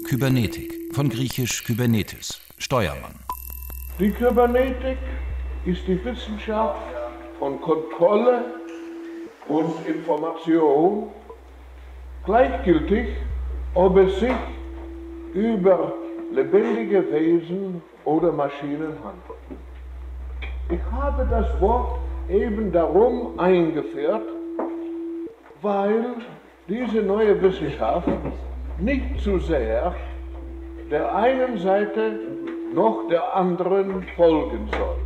Kybernetik, von griechisch Kybernetes, Steuermann. Die Kybernetik ist die Wissenschaft von Kontrolle und Information, gleichgültig, ob es sich über lebendige Wesen oder Maschinen handelt. Ich habe das Wort eben darum eingeführt, weil diese neue Wissenschaft nicht zu sehr der einen Seite noch der anderen folgen soll.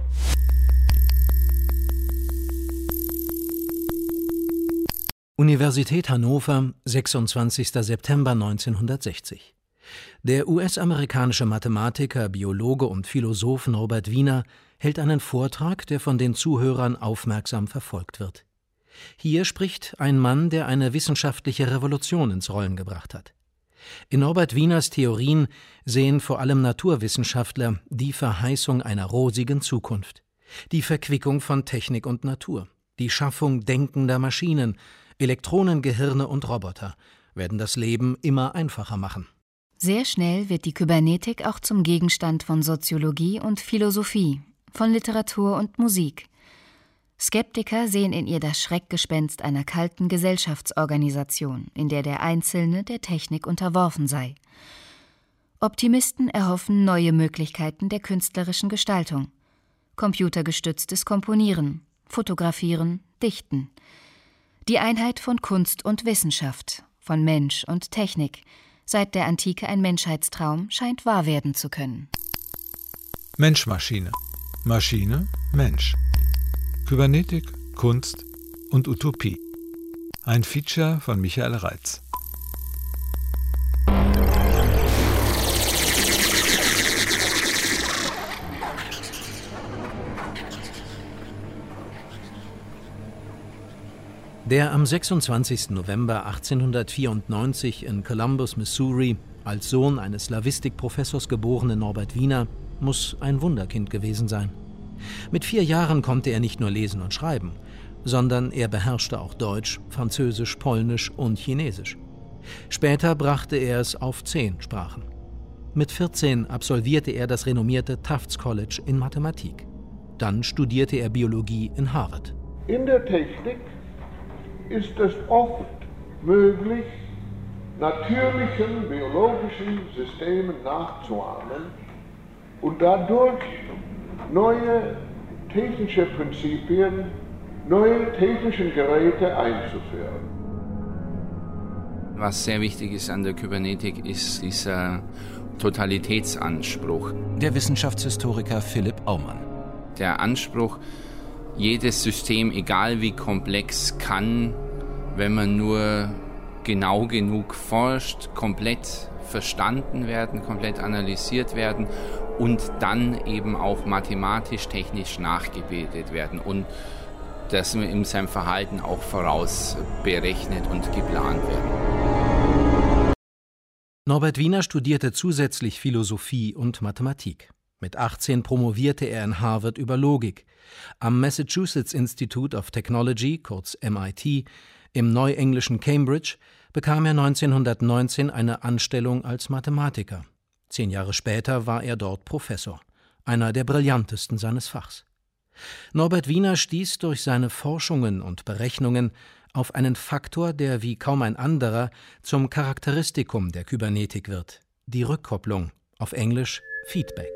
Universität Hannover, 26. September 1960. Der US-amerikanische Mathematiker, Biologe und Philosoph Norbert Wiener hält einen Vortrag, der von den Zuhörern aufmerksam verfolgt wird. Hier spricht ein Mann, der eine wissenschaftliche Revolution ins Rollen gebracht hat. In Norbert Wieners Theorien sehen vor allem Naturwissenschaftler die Verheißung einer rosigen Zukunft, die Verquickung von Technik und Natur, die Schaffung denkender Maschinen, Elektronengehirne und Roboter werden das Leben immer einfacher machen. Sehr schnell wird die Kybernetik auch zum Gegenstand von Soziologie und Philosophie, von Literatur und Musik. Skeptiker sehen in ihr das Schreckgespenst einer kalten Gesellschaftsorganisation, in der der Einzelne der Technik unterworfen sei. Optimisten erhoffen neue Möglichkeiten der künstlerischen Gestaltung. Computergestütztes Komponieren, Fotografieren, Dichten. Die Einheit von Kunst und Wissenschaft, von Mensch und Technik, seit der Antike ein Menschheitstraum, scheint wahr werden zu können. Mensch-Maschine, Maschine, Mensch. Kybernetik, Kunst und Utopie. Ein Feature von Michael Reitz. Der am 26. November 1894 in Columbus, Missouri, als Sohn eines Slavistikprofessors geborene Norbert Wiener muss ein Wunderkind gewesen sein. Mit 4 Jahren konnte er nicht nur lesen und schreiben, sondern er beherrschte auch Deutsch, Französisch, Polnisch und Chinesisch. Später brachte er es auf 10 Sprachen. Mit 14 absolvierte er das renommierte Tufts College in Mathematik. Dann studierte er Biologie in Harvard. In der Technik ist es oft möglich, natürlichen biologischen Systemen nachzuahmen und dadurch neue technische Prinzipien, neue technische Geräte einzuführen. Was sehr wichtig ist an der Kybernetik, ist dieser Totalitätsanspruch. Der Wissenschaftshistoriker Philipp Aumann. Der Anspruch, jedes System, egal wie komplex, kann, wenn man nur genau genug forscht, komplett verstanden werden, komplett analysiert werden und dann eben auch mathematisch, technisch nachgebildet werden und dass wir in seinem Verhalten auch vorausberechnet und geplant werden. Norbert Wiener studierte zusätzlich Philosophie und Mathematik. Mit 18 promovierte er in Harvard über Logik. Am Massachusetts Institute of Technology, kurz MIT, im neuenglischen Cambridge, bekam er 1919 eine Anstellung als Mathematiker. 10 Jahre später war er dort Professor, einer der brillantesten seines Fachs. Norbert Wiener stieß durch seine Forschungen und Berechnungen auf einen Faktor, der wie kaum ein anderer zum Charakteristikum der Kybernetik wird: die Rückkopplung, auf Englisch Feedback.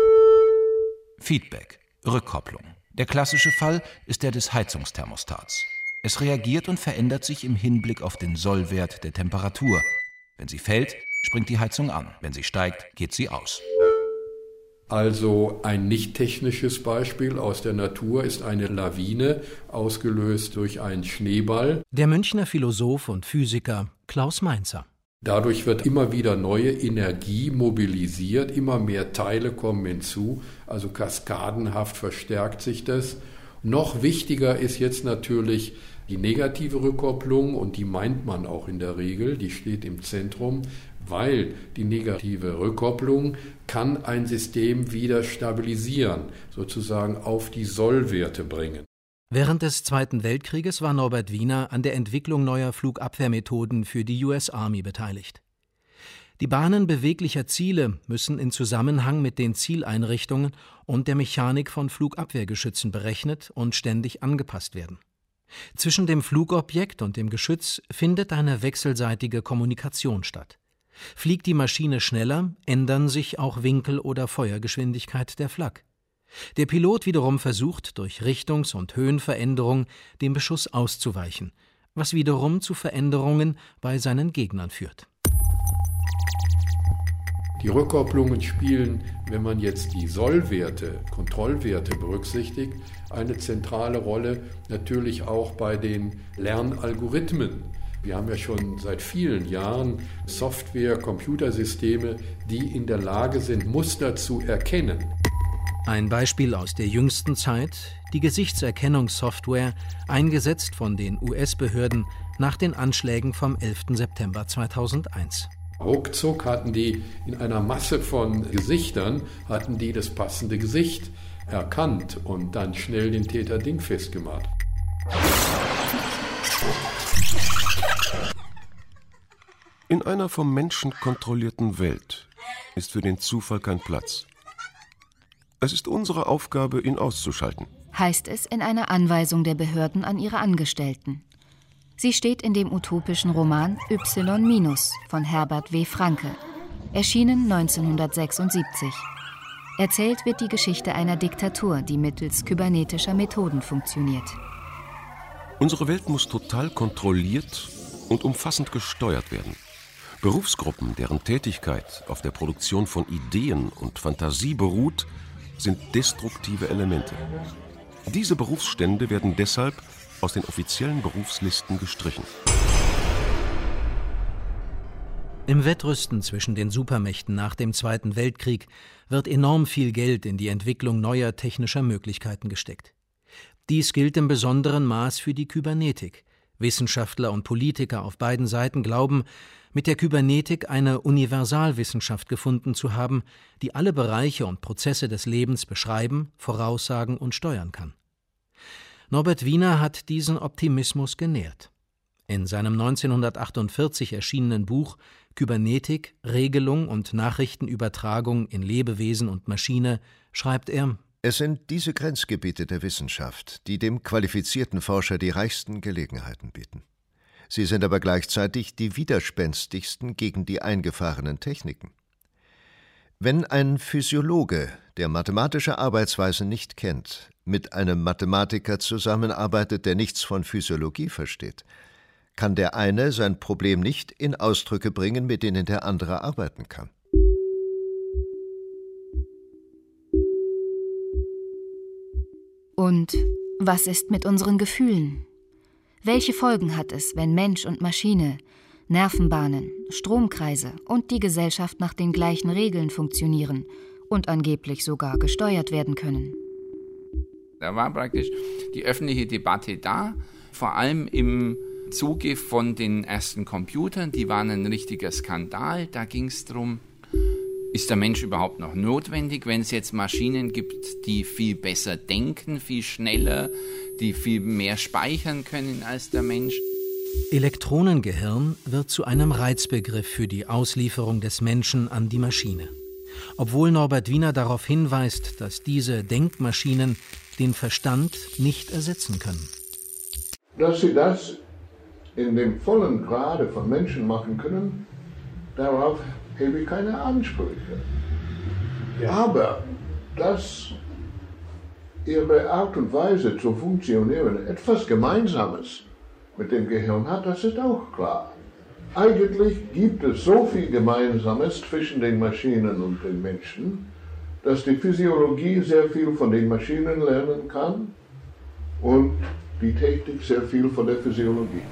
Feedback, Rückkopplung. Der klassische Fall ist der des Heizungsthermostats. Es reagiert und verändert sich im Hinblick auf den Sollwert der Temperatur. Wenn sie fällt, springt die Heizung an. Wenn sie steigt, geht sie aus. Also ein nicht technisches Beispiel aus der Natur ist eine Lawine, ausgelöst durch einen Schneeball. Der Münchner Philosoph und Physiker Klaus Mainzer. Dadurch wird immer wieder neue Energie mobilisiert, immer mehr Teile kommen hinzu, also kaskadenhaft verstärkt sich das. Noch wichtiger ist jetzt natürlich die negative Rückkopplung, und die meint man auch in der Regel, die steht im Zentrum, weil die negative Rückkopplung kann ein System wieder stabilisieren, sozusagen auf die Sollwerte bringen. Während des Zweiten Weltkrieges war Norbert Wiener an der Entwicklung neuer Flugabwehrmethoden für die US Army beteiligt. Die Bahnen beweglicher Ziele müssen in Zusammenhang mit den Zieleinrichtungen und der Mechanik von Flugabwehrgeschützen berechnet und ständig angepasst werden. Zwischen dem Flugobjekt und dem Geschütz findet eine wechselseitige Kommunikation statt. Fliegt die Maschine schneller, ändern sich auch Winkel oder Feuergeschwindigkeit der Flak. Der Pilot wiederum versucht, durch Richtungs- und Höhenveränderung dem Beschuss auszuweichen, was wiederum zu Veränderungen bei seinen Gegnern führt. Die Rückkopplungen spielen, wenn man jetzt die Sollwerte, Kontrollwerte berücksichtigt, eine zentrale Rolle, natürlich auch bei den Lernalgorithmen. Wir haben ja schon seit vielen Jahren Software, Computersysteme, die in der Lage sind, Muster zu erkennen. Ein Beispiel aus der jüngsten Zeit: die Gesichtserkennungssoftware, eingesetzt von den US-Behörden nach den Anschlägen vom 11. September 2001. Ruckzuck hatten die in einer Masse von Gesichtern, das passende Gesicht erkannt und dann schnell den Täter dingfest gemacht. In einer vom Menschen kontrollierten Welt ist für den Zufall kein Platz. Es ist unsere Aufgabe, ihn auszuschalten, heißt es in einer Anweisung der Behörden an ihre Angestellten. Sie steht in dem utopischen Roman Y- von Herbert W. Franke, erschienen 1976. Erzählt wird die Geschichte einer Diktatur, die mittels kybernetischer Methoden funktioniert. Unsere Welt muss total kontrolliert und umfassend gesteuert werden. Berufsgruppen, deren Tätigkeit auf der Produktion von Ideen und Fantasie beruht, sind destruktive Elemente. Diese Berufsstände werden deshalb aus den offiziellen Berufslisten gestrichen. Im Wettrüsten zwischen den Supermächten nach dem Zweiten Weltkrieg wird enorm viel Geld in die Entwicklung neuer technischer Möglichkeiten gesteckt. Dies gilt im besonderen Maß für die Kybernetik. Wissenschaftler und Politiker auf beiden Seiten glauben, mit der Kybernetik eine Universalwissenschaft gefunden zu haben, die alle Bereiche und Prozesse des Lebens beschreiben, voraussagen und steuern kann. Norbert Wiener hat diesen Optimismus genährt. In seinem 1948 erschienenen Buch Kybernetik, Regelung und Nachrichtenübertragung in Lebewesen und Maschine schreibt er: Es sind diese Grenzgebiete der Wissenschaft, die dem qualifizierten Forscher die reichsten Gelegenheiten bieten. Sie sind aber gleichzeitig die widerspenstigsten gegen die eingefahrenen Techniken. Wenn ein Physiologe, der mathematische Arbeitsweisen nicht kennt, mit einem Mathematiker zusammenarbeitet, der nichts von Physiologie versteht, kann der eine sein Problem nicht in Ausdrücke bringen, mit denen der andere arbeiten kann. Und was ist mit unseren Gefühlen? Welche Folgen hat es, wenn Mensch und Maschine, Nervenbahnen, Stromkreise und die Gesellschaft nach den gleichen Regeln funktionieren und angeblich sogar gesteuert werden können? Da war praktisch die öffentliche Debatte da, vor allem im Zuge von den ersten Computern. Die waren ein richtiger Skandal. Da ging es darum, ist der Mensch überhaupt noch notwendig, wenn es jetzt Maschinen gibt, die viel besser denken, viel schneller, die viel mehr speichern können als der Mensch? Elektronengehirn wird zu einem Reizbegriff für die Auslieferung des Menschen an die Maschine. Obwohl Norbert Wiener darauf hinweist, dass diese Denkmaschinen den Verstand nicht ersetzen können. Dass sie das in dem vollen Grade von Menschen machen können, darauf habe ich keine Ansprüche. Ja. Aber dass ihre Art und Weise zu funktionieren etwas Gemeinsames mit dem Gehirn hat, das ist auch klar. Eigentlich gibt es so viel Gemeinsames zwischen den Maschinen und den Menschen, dass die Physiologie sehr viel von den Maschinen lernen kann und die Technik sehr viel von der Physiologie.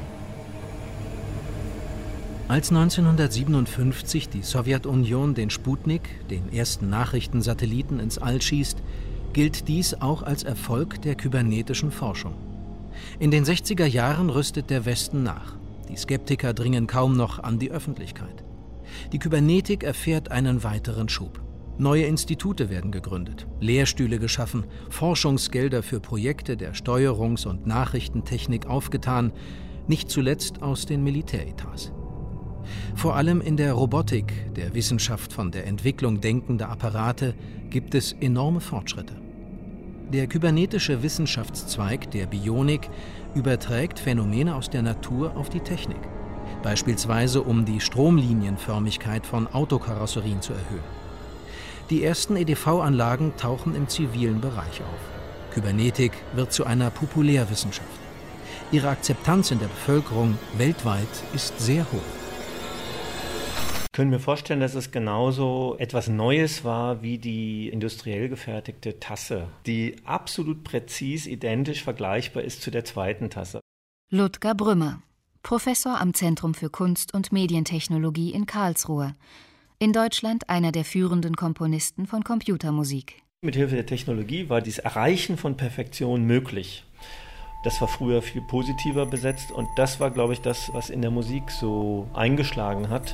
Als 1957 die Sowjetunion den Sputnik, den ersten Nachrichtensatelliten, ins All schießt, gilt dies auch als Erfolg der kybernetischen Forschung. In den 60er Jahren rüstet der Westen nach. Die Skeptiker dringen kaum noch an die Öffentlichkeit. Die Kybernetik erfährt einen weiteren Schub. Neue Institute werden gegründet, Lehrstühle geschaffen, Forschungsgelder für Projekte der Steuerungs- und Nachrichtentechnik aufgetan, nicht zuletzt aus den Militäretats. Vor allem in der Robotik, der Wissenschaft von der Entwicklung denkender Apparate, gibt es enorme Fortschritte. Der kybernetische Wissenschaftszweig der Bionik überträgt Phänomene aus der Natur auf die Technik, beispielsweise um die Stromlinienförmigkeit von Autokarosserien zu erhöhen. Die ersten EDV-Anlagen tauchen im zivilen Bereich auf. Kybernetik wird zu einer Populärwissenschaft. Ihre Akzeptanz in der Bevölkerung weltweit ist sehr hoch. Ich könnte mir vorstellen, dass es genauso etwas Neues war wie die industriell gefertigte Tasse, die absolut präzis identisch vergleichbar ist zu der zweiten Tasse. Ludger Brümmer, Professor am Zentrum für Kunst- und Medientechnologie in Karlsruhe. In Deutschland einer der führenden Komponisten von Computermusik. Mithilfe der Technologie war dieses Erreichen von Perfektion möglich. Das war früher viel positiver besetzt und das war, glaube ich, das, was in der Musik so eingeschlagen hat.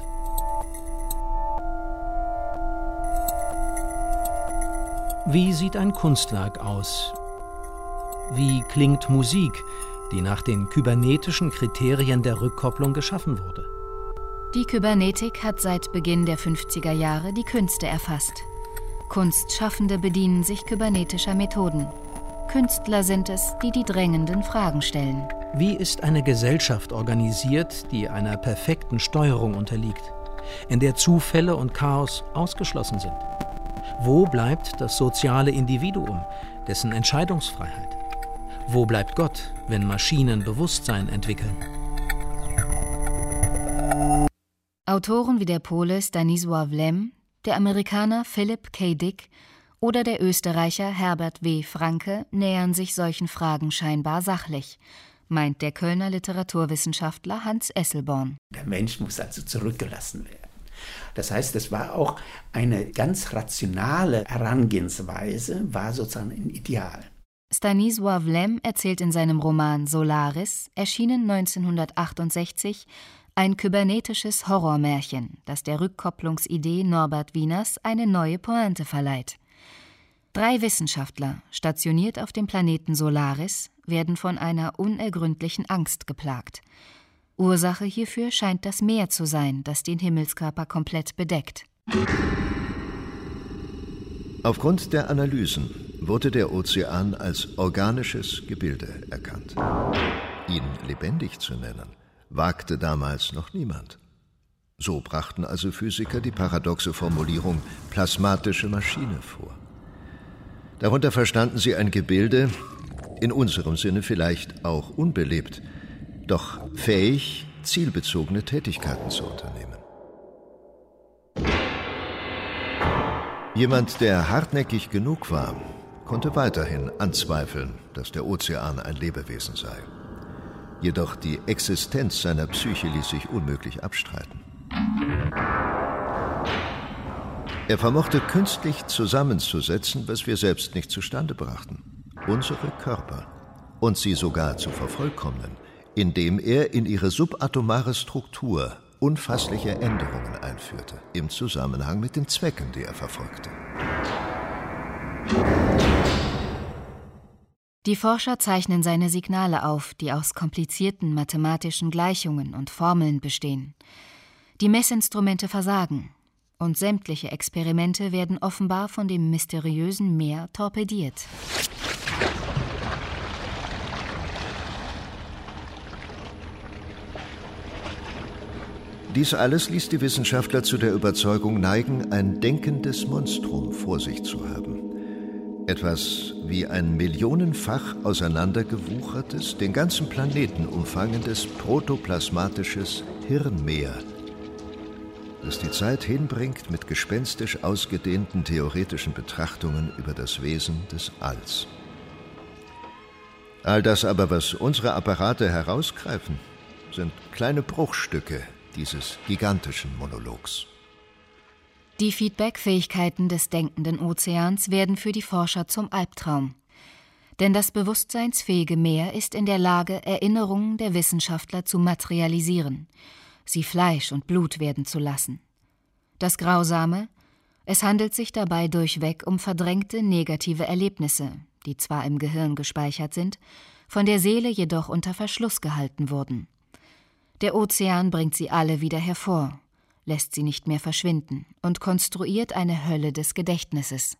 Wie sieht ein Kunstwerk aus? Wie klingt Musik, die nach den kybernetischen Kriterien der Rückkopplung geschaffen wurde? Die Kybernetik hat seit Beginn der 50er Jahre die Künste erfasst. Kunstschaffende bedienen sich kybernetischer Methoden. Künstler sind es, die die drängenden Fragen stellen. Wie ist eine Gesellschaft organisiert, die einer perfekten Steuerung unterliegt, in der Zufälle und Chaos ausgeschlossen sind? Wo bleibt das soziale Individuum, dessen Entscheidungsfreiheit? Wo bleibt Gott, wenn Maschinen Bewusstsein entwickeln? Autoren wie der Pole Stanisław Lem, der Amerikaner Philip K. Dick oder der Österreicher Herbert W. Franke nähern sich solchen Fragen scheinbar sachlich, meint der Kölner Literaturwissenschaftler Hans Esselborn. Der Mensch muss also zurückgelassen werden. Das heißt, es war auch eine ganz rationale Herangehensweise, war sozusagen ein Ideal. Stanisław Lem erzählt in seinem Roman Solaris, erschienen 1968, ein kybernetisches Horrormärchen, das der Rückkopplungsidee Norbert Wieners eine neue Pointe verleiht. 3 Wissenschaftler, stationiert auf dem Planeten Solaris, werden von einer unergründlichen Angst geplagt. Ursache hierfür scheint das Meer zu sein, das den Himmelskörper komplett bedeckt. Aufgrund der Analysen wurde der Ozean als organisches Gebilde erkannt. Ihn lebendig zu nennen, wagte damals noch niemand. So brachten also Physiker die paradoxe Formulierung plasmatische Maschine vor. Darunter verstanden sie ein Gebilde, in unserem Sinne vielleicht auch unbelebt, doch fähig, zielbezogene Tätigkeiten zu unternehmen. Jemand, der hartnäckig genug war, konnte weiterhin anzweifeln, dass der Ozean ein Lebewesen sei. Jedoch die Existenz seiner Psyche ließ sich unmöglich abstreiten. Er vermochte künstlich zusammenzusetzen, was wir selbst nicht zustande brachten, unsere Körper, und sie sogar zu vervollkommnen, indem er in ihre subatomare Struktur unfassliche Änderungen einführte, im Zusammenhang mit den Zwecken, die er verfolgte. Die Forscher zeichnen seine Signale auf, die aus komplizierten mathematischen Gleichungen und Formeln bestehen. Die Messinstrumente versagen und sämtliche Experimente werden offenbar von dem mysteriösen Meer torpediert. Dies alles ließ die Wissenschaftler zu der Überzeugung neigen, ein denkendes Monstrum vor sich zu haben. Etwas wie ein millionenfach auseinandergewuchertes, den ganzen Planeten umfangendes protoplasmatisches Hirnmeer, das die Zeit hinbringt mit gespenstisch ausgedehnten theoretischen Betrachtungen über das Wesen des Alls. All das aber, was unsere Apparate herausgreifen, sind kleine Bruchstücke dieses gigantischen Monologs. Die Feedback-Fähigkeiten des denkenden Ozeans werden für die Forscher zum Albtraum. Denn das bewusstseinsfähige Meer ist in der Lage, Erinnerungen der Wissenschaftler zu materialisieren, sie Fleisch und Blut werden zu lassen. Das Grausame: Es handelt sich dabei durchweg um verdrängte negative Erlebnisse, die zwar im Gehirn gespeichert sind, von der Seele jedoch unter Verschluss gehalten wurden. Der Ozean bringt sie alle wieder hervor, lässt sie nicht mehr verschwinden und konstruiert eine Hölle des Gedächtnisses.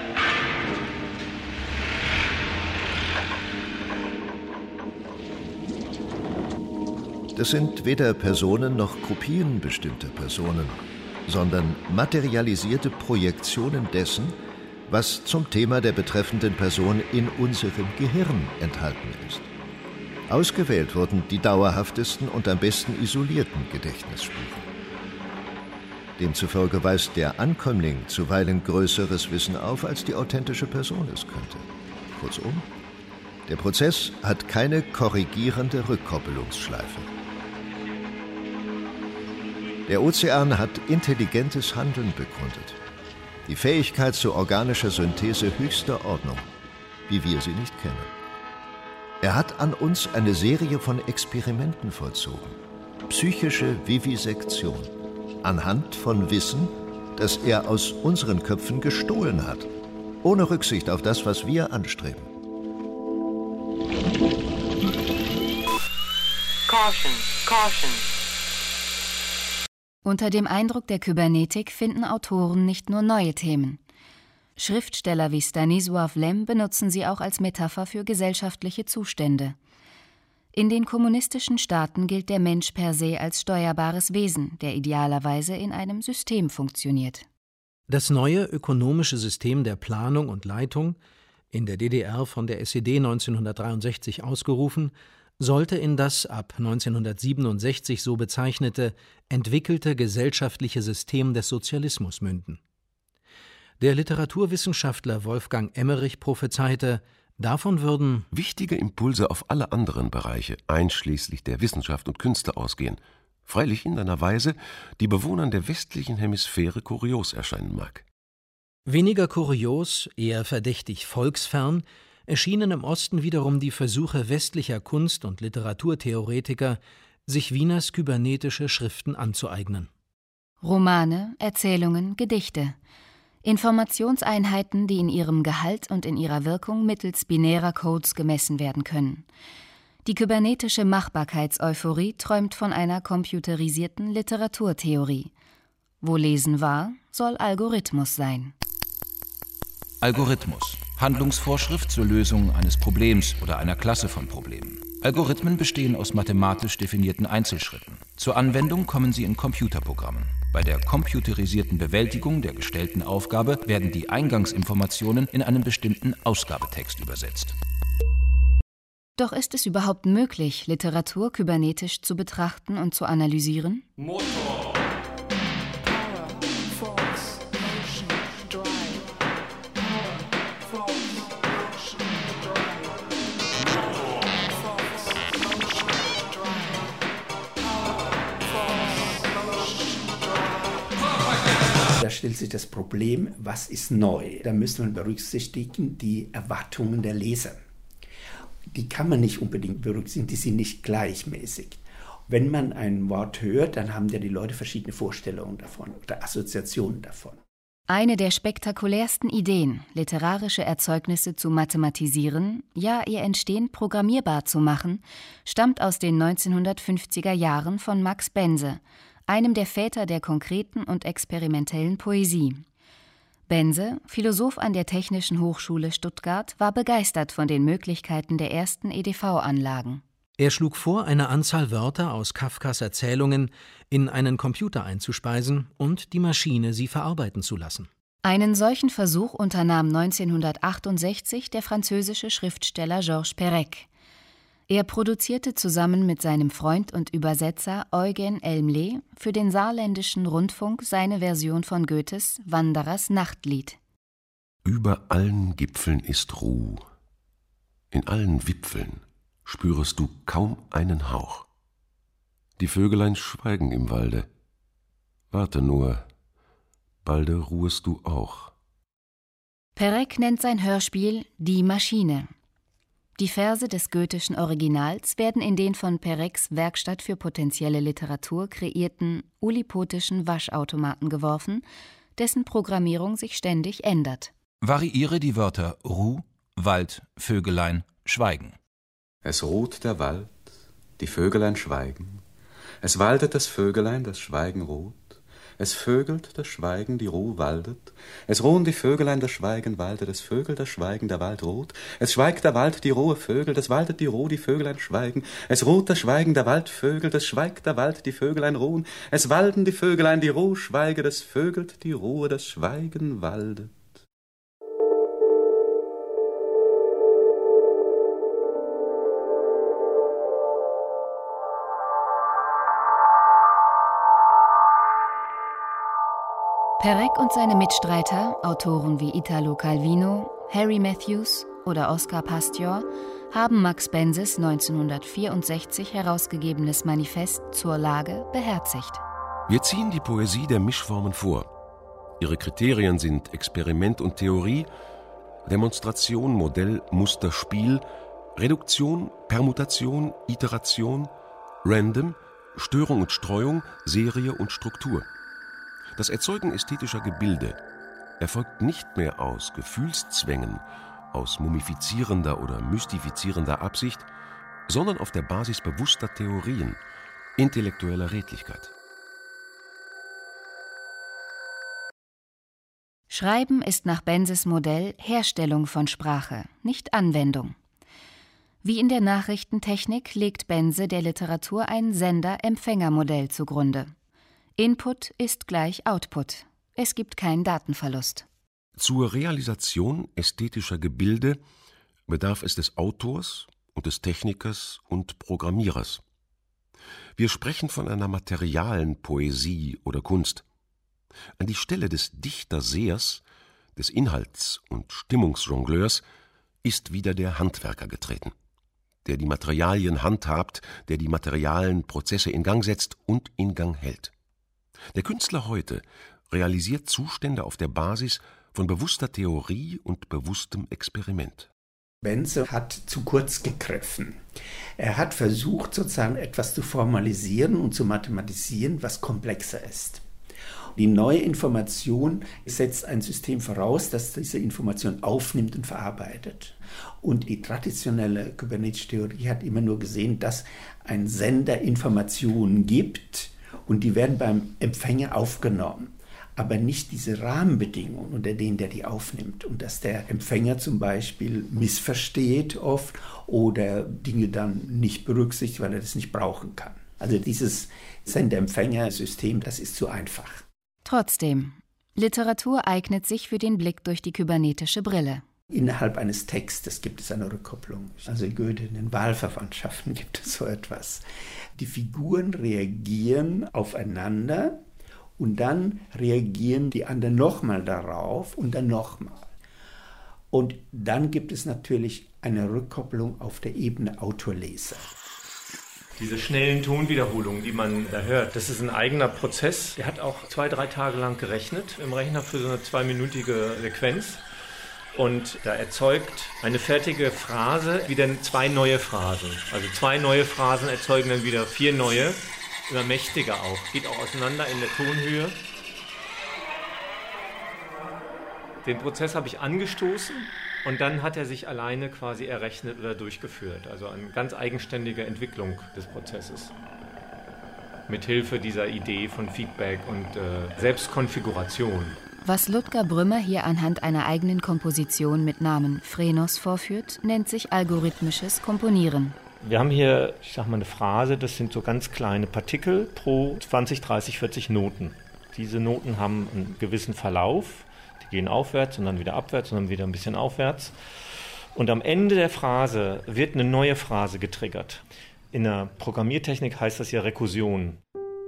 Das sind weder Personen noch Kopien bestimmter Personen, sondern materialisierte Projektionen dessen, was zum Thema der betreffenden Person in unserem Gehirn enthalten ist. Ausgewählt wurden die dauerhaftesten und am besten isolierten Gedächtnisspuren. Demzufolge weist der Ankömmling zuweilen größeres Wissen auf, als die authentische Person es könnte. Kurzum, der Prozess hat keine korrigierende Rückkoppelungsschleife. Der Ozean hat intelligentes Handeln begründet. Die Fähigkeit zu organischer Synthese höchster Ordnung, wie wir sie nicht kennen. Er hat an uns eine Serie von Experimenten vollzogen. Psychische Vivisektion. Anhand von Wissen, das er aus unseren Köpfen gestohlen hat. Ohne Rücksicht auf das, was wir anstreben. Caution, caution. Unter dem Eindruck der Kybernetik finden Autoren nicht nur neue Themen. Schriftsteller wie Stanisław Lem benutzen sie auch als Metapher für gesellschaftliche Zustände. In den kommunistischen Staaten gilt der Mensch per se als steuerbares Wesen, der idealerweise in einem System funktioniert. Das neue ökonomische System der Planung und Leitung, in der DDR von der SED 1963 ausgerufen, sollte in das ab 1967 so bezeichnete entwickelte gesellschaftliche System des Sozialismus münden. Der Literaturwissenschaftler Wolfgang Emmerich prophezeite, davon würden wichtige Impulse auf alle anderen Bereiche, einschließlich der Wissenschaft und Künste, ausgehen, freilich in einer Weise, die Bewohnern der westlichen Hemisphäre kurios erscheinen mag. Weniger kurios, eher verdächtig volksfern, erschienen im Osten wiederum die Versuche westlicher Kunst- und Literaturtheoretiker, sich Wieners kybernetische Schriften anzueignen. Romane, Erzählungen, Gedichte. Informationseinheiten, die in ihrem Gehalt und in ihrer Wirkung mittels binärer Codes gemessen werden können. Die kybernetische Machbarkeitseuphorie träumt von einer computerisierten Literaturtheorie. Wo Lesen war, soll Algorithmus sein. Algorithmus. Handlungsvorschrift zur Lösung eines Problems oder einer Klasse von Problemen. Algorithmen bestehen aus mathematisch definierten Einzelschritten. Zur Anwendung kommen sie in Computerprogrammen. Bei der computerisierten Bewältigung der gestellten Aufgabe werden die Eingangsinformationen in einen bestimmten Ausgabetext übersetzt. Doch ist es überhaupt möglich, Literatur kybernetisch zu betrachten und zu analysieren? Motor. Da stellt sich das Problem, was ist neu? Da müsste man berücksichtigen die Erwartungen der Leser. Die kann man nicht unbedingt berücksichtigen, die sind nicht gleichmäßig. Wenn man ein Wort hört, dann haben ja die Leute verschiedene Vorstellungen davon oder Assoziationen davon. Eine der spektakulärsten Ideen, literarische Erzeugnisse zu mathematisieren, ja ihr Entstehen programmierbar zu machen, stammt aus den 1950er Jahren von Max Bense, einem der Väter der konkreten und experimentellen Poesie. Bense, Philosoph an der Technischen Hochschule Stuttgart, war begeistert von den Möglichkeiten der ersten EDV-Anlagen. Er schlug vor, eine Anzahl Wörter aus Kafkas Erzählungen in einen Computer einzuspeisen und die Maschine sie verarbeiten zu lassen. Einen solchen Versuch unternahm 1968 der französische Schriftsteller Georges Perec. Er produzierte zusammen mit seinem Freund und Übersetzer Eugen Elmle für den saarländischen Rundfunk seine Version von Goethes Wanderers Nachtlied. Über allen Gipfeln ist Ruh, in allen Wipfeln spürest du kaum einen Hauch. Die Vögelein schweigen im Walde, warte nur, balde ruhest du auch. Perec nennt sein Hörspiel »Die Maschine«. Die Verse des goethischen Originals werden in den von Perecs Werkstatt für potenzielle Literatur kreierten ulipotischen Waschautomaten geworfen, dessen Programmierung sich ständig ändert. Variiere die Wörter Ruh, Wald, Vögelein, Schweigen. Es ruht der Wald, die Vögelein schweigen, Es waldet das Vögelein, das Schweigen ruht. Es vögelt das Schweigen, die Ruh waldet. Es ruhen die Vögelein, das Schweigen waldet. Es vögelt das Schweigen, der Wald ruht. Es schweigt der Wald, die rohe Vögel. Es waldet die Ruh, die Vögelein schweigen. Es ruht das Schweigen, der Wald vögelt. Es schweigt der Wald, die Vögelein ruhen. Es walden die Vögelein, die Ruh schweiget. Es vögelt die Ruhe, das Schweigen waldet. Perec und seine Mitstreiter, Autoren wie Italo Calvino, Harry Matthews oder Oskar Pastior, haben Max Benzes 1964 herausgegebenes Manifest zur Lage beherzigt. Wir ziehen die Poesie der Mischformen vor. Ihre Kriterien sind Experiment und Theorie, Demonstration, Modell, Muster, Spiel, Reduktion, Permutation, Iteration, Random, Störung und Streuung, Serie und Struktur. Das Erzeugen ästhetischer Gebilde erfolgt nicht mehr aus Gefühlszwängen, aus mumifizierender oder mystifizierender Absicht, sondern auf der Basis bewusster Theorien, intellektueller Redlichkeit. Schreiben ist nach Benzes Modell Herstellung von Sprache, nicht Anwendung. Wie in der Nachrichtentechnik legt Bense der Literatur ein Sender-Empfänger-Modell zugrunde. Input ist gleich Output. Es gibt keinen Datenverlust. Zur Realisation ästhetischer Gebilde bedarf es des Autors und des Technikers und Programmierers. Wir sprechen von einer materialen Poesie oder Kunst. An die Stelle des Dichtersehers, des Inhalts- und Stimmungsjongleurs ist wieder der Handwerker getreten, der die Materialien handhabt, der die materialen Prozesse in Gang setzt und in Gang hält. Der Künstler heute realisiert Zustände auf der Basis von bewusster Theorie und bewusstem Experiment. Bense hat zu kurz gegriffen. Er hat versucht, sozusagen etwas zu formalisieren und zu mathematisieren, was komplexer ist. Die neue Information setzt ein System voraus, das diese Information aufnimmt und verarbeitet. Und die traditionelle kybernetische Theorie hat immer nur gesehen, dass ein Sender Informationen gibt, und die werden beim Empfänger aufgenommen, aber nicht diese Rahmenbedingungen, unter denen der die aufnimmt. Und dass der Empfänger zum Beispiel missversteht oft oder Dinge dann nicht berücksichtigt, weil er das nicht brauchen kann. Also dieses Sender-Empfänger-System, das ist zu einfach. Trotzdem, Literatur eignet sich für den Blick durch die kybernetische Brille. Innerhalb eines Textes gibt es eine Rückkopplung. Also in Goethe in den Wahlverwandtschaften gibt es so etwas. Die Figuren reagieren aufeinander und dann reagieren die anderen nochmal darauf und dann nochmal. Und dann gibt es natürlich eine Rückkopplung auf der Ebene Autor-Leser. Diese schnellen Tonwiederholungen, die man da hört, das ist ein eigener Prozess. Der hat auch 2-3 Tage lang gerechnet im Rechner für so eine 2-minütige Sequenz. Und da erzeugt eine fertige Phrase wieder 2 neue Phrasen. Also 2 neue Phrasen erzeugen dann wieder 4 neue, immer mächtiger auch. Geht auch auseinander in der Tonhöhe. Den Prozess habe ich angestoßen und dann hat er sich alleine quasi errechnet oder durchgeführt. Also eine ganz eigenständige Entwicklung des Prozesses. Mithilfe dieser Idee von Feedback und Selbstkonfiguration. Was Ludger Brümmer hier anhand einer eigenen Komposition mit Namen Phrenos vorführt, nennt sich algorithmisches Komponieren. Wir haben hier, ich sag mal, eine Phrase, das sind so ganz kleine Partikel pro 20, 30, 40 Noten. Diese Noten haben einen gewissen Verlauf, die gehen aufwärts und dann wieder abwärts und dann wieder ein bisschen aufwärts. Und am Ende der Phrase wird eine neue Phrase getriggert. In der Programmiertechnik heißt das ja Rekursion.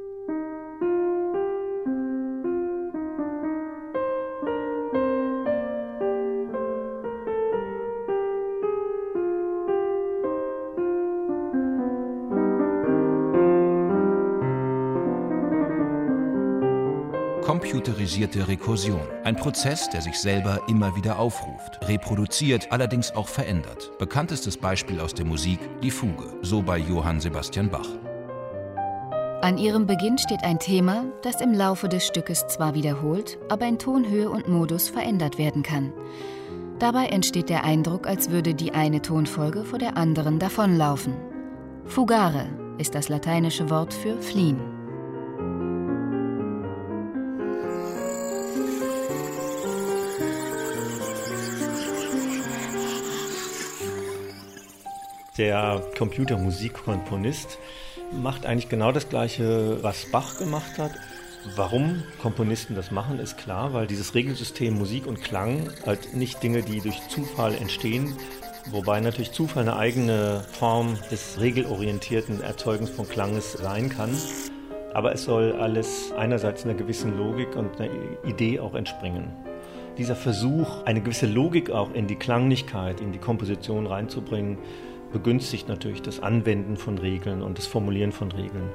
Computerisierte Rekursion. Ein Prozess, der sich selber immer wieder aufruft, reproduziert, allerdings auch verändert. Bekanntestes Beispiel aus der Musik, die Fuge, so bei Johann Sebastian Bach. An ihrem Beginn steht ein Thema, das im Laufe des Stückes zwar wiederholt, aber in Tonhöhe und Modus verändert werden kann. Dabei entsteht der Eindruck, als würde die eine Tonfolge vor der anderen davonlaufen. Fugare ist das lateinische Wort für fliehen. Der Computermusikkomponist macht eigentlich genau das Gleiche, was Bach gemacht hat. Warum Komponisten das machen, ist klar, weil dieses Regelsystem Musik und Klang halt nicht Dinge, die durch Zufall entstehen, wobei natürlich Zufall eine eigene Form des regelorientierten Erzeugens von Klanges sein kann. Aber es soll alles einerseits einer gewissen Logik und einer Idee auch entspringen. Dieser Versuch, eine gewisse Logik auch in die Klanglichkeit, in die Komposition reinzubringen, begünstigt natürlich das Anwenden von Regeln und das Formulieren von Regeln.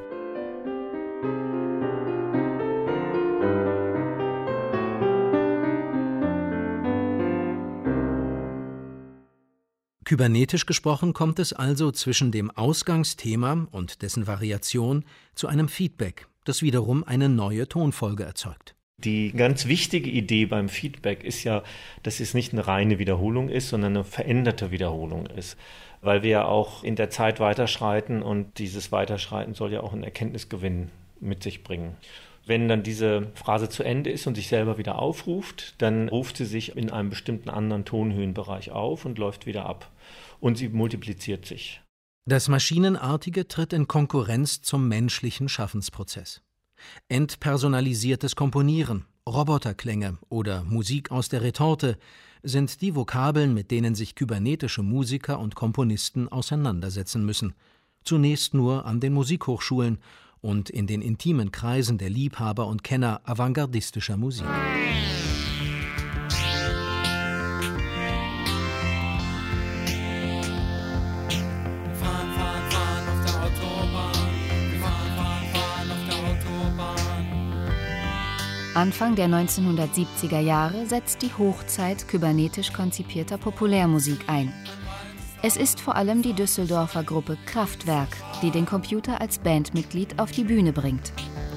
Kybernetisch gesprochen kommt es also zwischen dem Ausgangsthema und dessen Variation zu einem Feedback, das wiederum eine neue Tonfolge erzeugt. Die ganz wichtige Idee beim Feedback ist ja, dass es nicht eine reine Wiederholung ist, sondern eine veränderte Wiederholung ist. Weil wir ja auch in der Zeit weiterschreiten und dieses Weiterschreiten soll ja auch einen Erkenntnisgewinn mit sich bringen. Wenn dann diese Phrase zu Ende ist und sich selber wieder aufruft, dann ruft sie sich in einem bestimmten anderen Tonhöhenbereich auf und läuft wieder ab. Und sie multipliziert sich. Das Maschinenartige tritt in Konkurrenz zum menschlichen Schaffensprozess. Entpersonalisiertes Komponieren, Roboterklänge oder Musik aus der Retorte sind die Vokabeln, mit denen sich kybernetische Musiker und Komponisten auseinandersetzen müssen. Zunächst nur an den Musikhochschulen und in den intimen Kreisen der Liebhaber und Kenner avantgardistischer Musik. Anfang der 1970er Jahre setzt die Hochzeit kybernetisch konzipierter Populärmusik ein. Es ist vor allem die Düsseldorfer Gruppe Kraftwerk, die den Computer als Bandmitglied auf die Bühne bringt.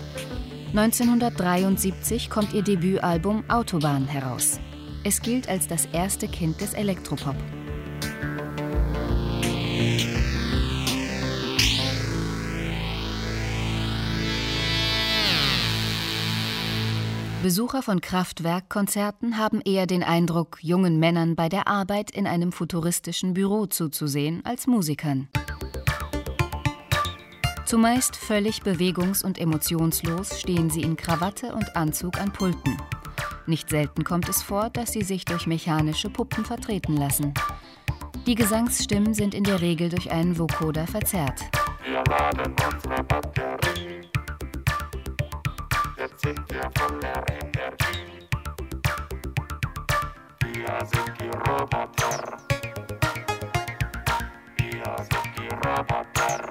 1973 kommt ihr Debütalbum Autobahn heraus. Es gilt als das erste Kind des Elektropop. Besucher von Kraftwerk-Konzerten haben eher den Eindruck, jungen Männern bei der Arbeit in einem futuristischen Büro zuzusehen, als Musikern. Zumeist völlig bewegungs- und emotionslos stehen sie in Krawatte und Anzug an Pulten. Nicht selten kommt es vor, dass sie sich durch mechanische Puppen vertreten lassen. Die Gesangsstimmen sind in der Regel durch einen Vocoder verzerrt. Wir laden unsere Batterie. Jetzt sind wir voller Energie. Wir sind die Roboter. Wir sind die Roboter.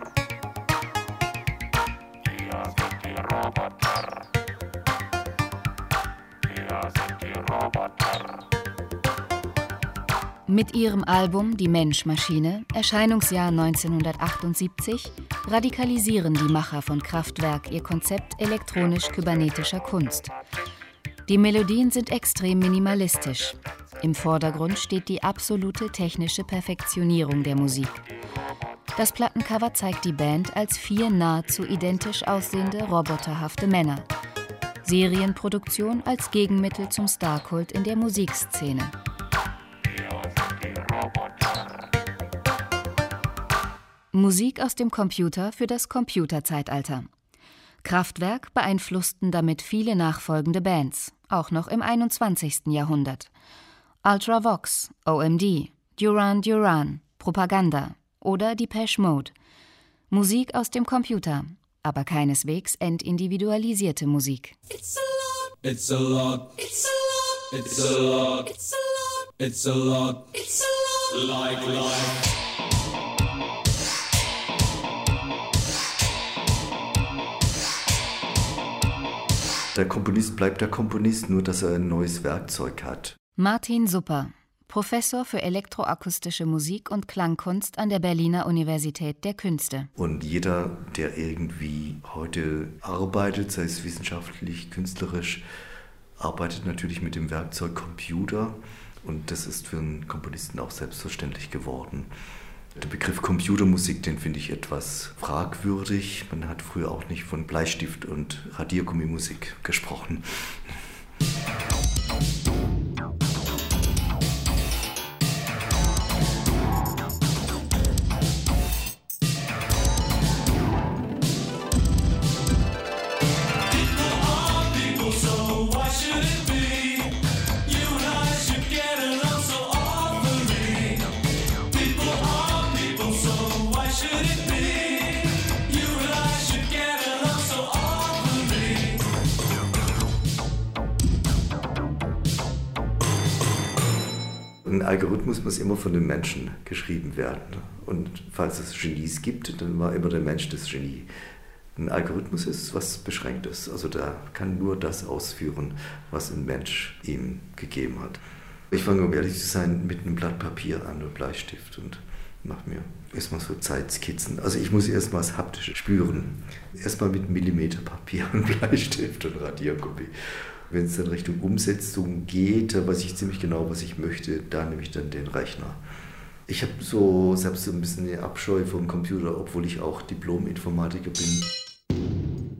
Wir sind die Roboter. Wir sind die Roboter. Mit ihrem Album Die Mensch-Maschine, Erscheinungsjahr 1978, radikalisieren die Macher von Kraftwerk ihr Konzept elektronisch-kybernetischer Kunst. Die Melodien sind extrem minimalistisch. Im Vordergrund steht die absolute technische Perfektionierung der Musik. Das Plattencover zeigt die Band als 4 nahezu identisch aussehende, roboterhafte Männer. Serienproduktion als Gegenmittel zum Starkult in der Musikszene. Musik aus dem Computer für das Computerzeitalter. Kraftwerk beeinflussten damit viele nachfolgende Bands, auch noch im 21. Jahrhundert. Ultravox, OMD, Duran Duran, Propaganda oder Depeche Mode. Musik aus dem Computer, aber keineswegs entindividualisierte Musik. It's a lot, it's a lot, it's a lot, it's a lot, it's a lot, it's a lot, like life. Der Komponist bleibt der Komponist, nur dass er ein neues Werkzeug hat. Martin Supper, Professor für elektroakustische Musik und Klangkunst an der Berliner Universität der Künste. Und jeder, der irgendwie heute arbeitet, sei es wissenschaftlich, künstlerisch, arbeitet natürlich mit dem Werkzeug Computer. Und das ist für einen Komponisten auch selbstverständlich geworden. Der Begriff Computermusik, den finde ich etwas fragwürdig. Man hat früher auch nicht von Bleistift- und Radiergummimusik gesprochen. Ein Algorithmus muss immer von den Menschen geschrieben werden. Und falls es Genies gibt, dann war immer der Mensch das Genie. Ein Algorithmus ist was Beschränktes. Also der kann nur das ausführen, was ein Mensch ihm gegeben hat. Ich fange, um ehrlich zu sein, mit einem Blatt Papier an und Bleistift und mache mir erstmal so Zeitskizzen. Also ich muss erstmal das Haptische spüren. Erstmal mit Millimeterpapier und Bleistift und Radiergummi. Wenn es dann Richtung Umsetzung geht, da weiß ich ziemlich genau, was ich möchte. Da nehme ich dann den Rechner. Ich habe selbst so ein bisschen eine Abscheu vom Computer, obwohl ich auch Diplom-Informatiker bin.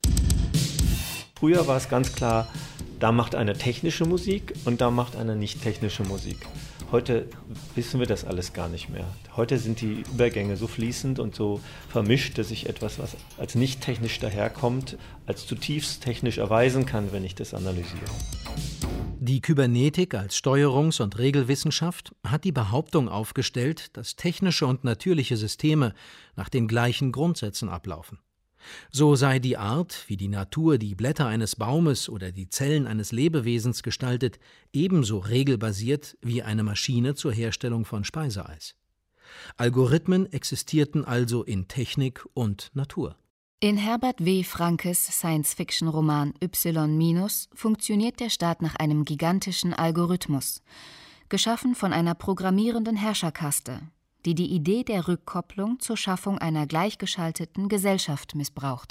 Früher war es ganz klar, da macht eine technische Musik und da macht eine nicht technische Musik. Heute wissen wir das alles gar nicht mehr. Heute sind die Übergänge so fließend und so vermischt, dass ich etwas, was als nicht technisch daherkommt, als zutiefst technisch erweisen kann, wenn ich das analysiere. Die Kybernetik als Steuerungs- und Regelwissenschaft hat die Behauptung aufgestellt, dass technische und natürliche Systeme nach den gleichen Grundsätzen ablaufen. So sei die Art, wie die Natur die Blätter eines Baumes oder die Zellen eines Lebewesens gestaltet, ebenso regelbasiert wie eine Maschine zur Herstellung von Speiseeis. Algorithmen existierten also in Technik und Natur. In Herbert W. Frankes Science-Fiction-Roman Y- funktioniert der Staat nach einem gigantischen Algorithmus, geschaffen von einer programmierenden Herrscherkaste, die die Idee der Rückkopplung zur Schaffung einer gleichgeschalteten Gesellschaft missbraucht.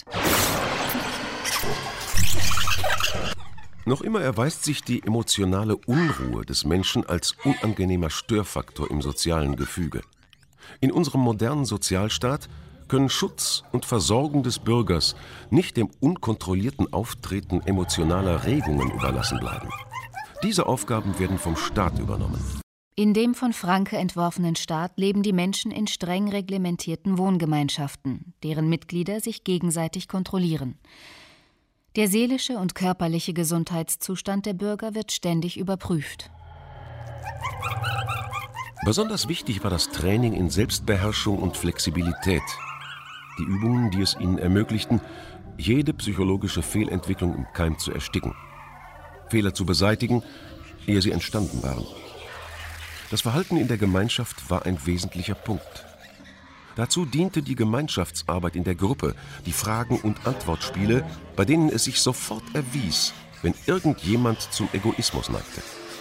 Noch immer erweist sich die emotionale Unruhe des Menschen als unangenehmer Störfaktor im sozialen Gefüge. In unserem modernen Sozialstaat können Schutz und Versorgung des Bürgers nicht dem unkontrollierten Auftreten emotionaler Regungen überlassen bleiben. Diese Aufgaben werden vom Staat übernommen. In dem von Franke entworfenen Staat leben die Menschen in streng reglementierten Wohngemeinschaften, deren Mitglieder sich gegenseitig kontrollieren. Der seelische und körperliche Gesundheitszustand der Bürger wird ständig überprüft. Besonders wichtig war das Training in Selbstbeherrschung und Flexibilität. Die Übungen, die es ihnen ermöglichten, jede psychologische Fehlentwicklung im Keim zu ersticken. Fehler zu beseitigen, ehe sie entstanden waren. Das Verhalten in der Gemeinschaft war ein wesentlicher Punkt. Dazu diente die Gemeinschaftsarbeit in der Gruppe, die Fragen- und Antwortspiele, bei denen es sich sofort erwies, wenn irgendjemand zum Egoismus neigte.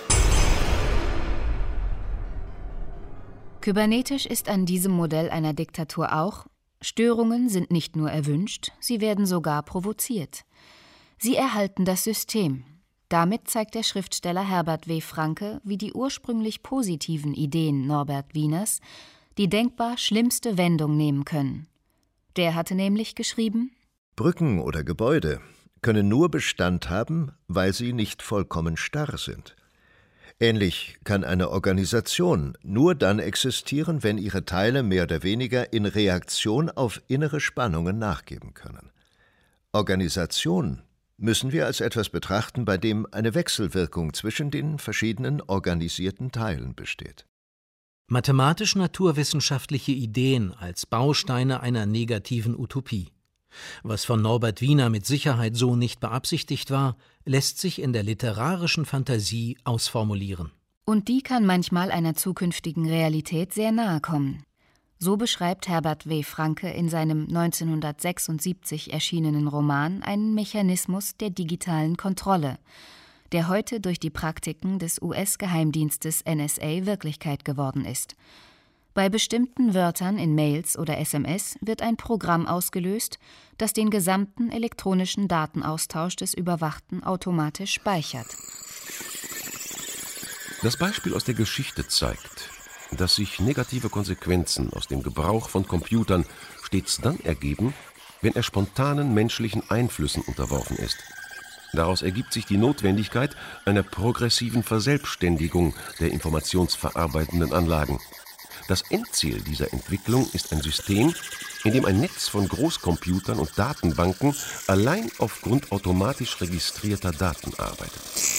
Kybernetisch ist an diesem Modell einer Diktatur auch: Störungen sind nicht nur erwünscht, sie werden sogar provoziert. Sie erhalten das System. Damit zeigt der Schriftsteller Herbert W. Franke, wie die ursprünglich positiven Ideen Norbert Wieners die denkbar schlimmste Wendung nehmen können. Der hatte nämlich geschrieben: Brücken oder Gebäude können nur Bestand haben, weil sie nicht vollkommen starr sind. Ähnlich kann eine Organisation nur dann existieren, wenn ihre Teile mehr oder weniger in Reaktion auf innere Spannungen nachgeben können. Organisation müssen wir als etwas betrachten, bei dem eine Wechselwirkung zwischen den verschiedenen organisierten Teilen besteht. Mathematisch-naturwissenschaftliche Ideen als Bausteine einer negativen Utopie. Was von Norbert Wiener mit Sicherheit so nicht beabsichtigt war, lässt sich in der literarischen Fantasie ausformulieren. Und die kann manchmal einer zukünftigen Realität sehr nahe kommen. So beschreibt Herbert W. Franke in seinem 1976 erschienenen Roman einen Mechanismus der digitalen Kontrolle, der heute durch die Praktiken des US-Geheimdienstes NSA Wirklichkeit geworden ist. Bei bestimmten Wörtern in Mails oder SMS wird ein Programm ausgelöst, das den gesamten elektronischen Datenaustausch des Überwachten automatisch speichert. Das Beispiel aus der Geschichte zeigt, dass sich negative Konsequenzen aus dem Gebrauch von Computern stets dann ergeben, wenn er spontanen menschlichen Einflüssen unterworfen ist. Daraus ergibt sich die Notwendigkeit einer progressiven Verselbstständigung der informationsverarbeitenden Anlagen. Das Endziel dieser Entwicklung ist ein System, in dem ein Netz von Großcomputern und Datenbanken allein aufgrund automatisch registrierter Daten arbeitet.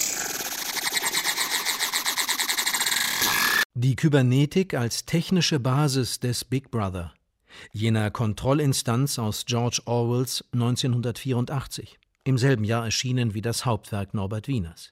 Die Kybernetik als technische Basis des Big Brother, jener Kontrollinstanz aus George Orwells 1984, im selben Jahr erschienen wie das Hauptwerk Norbert Wieners.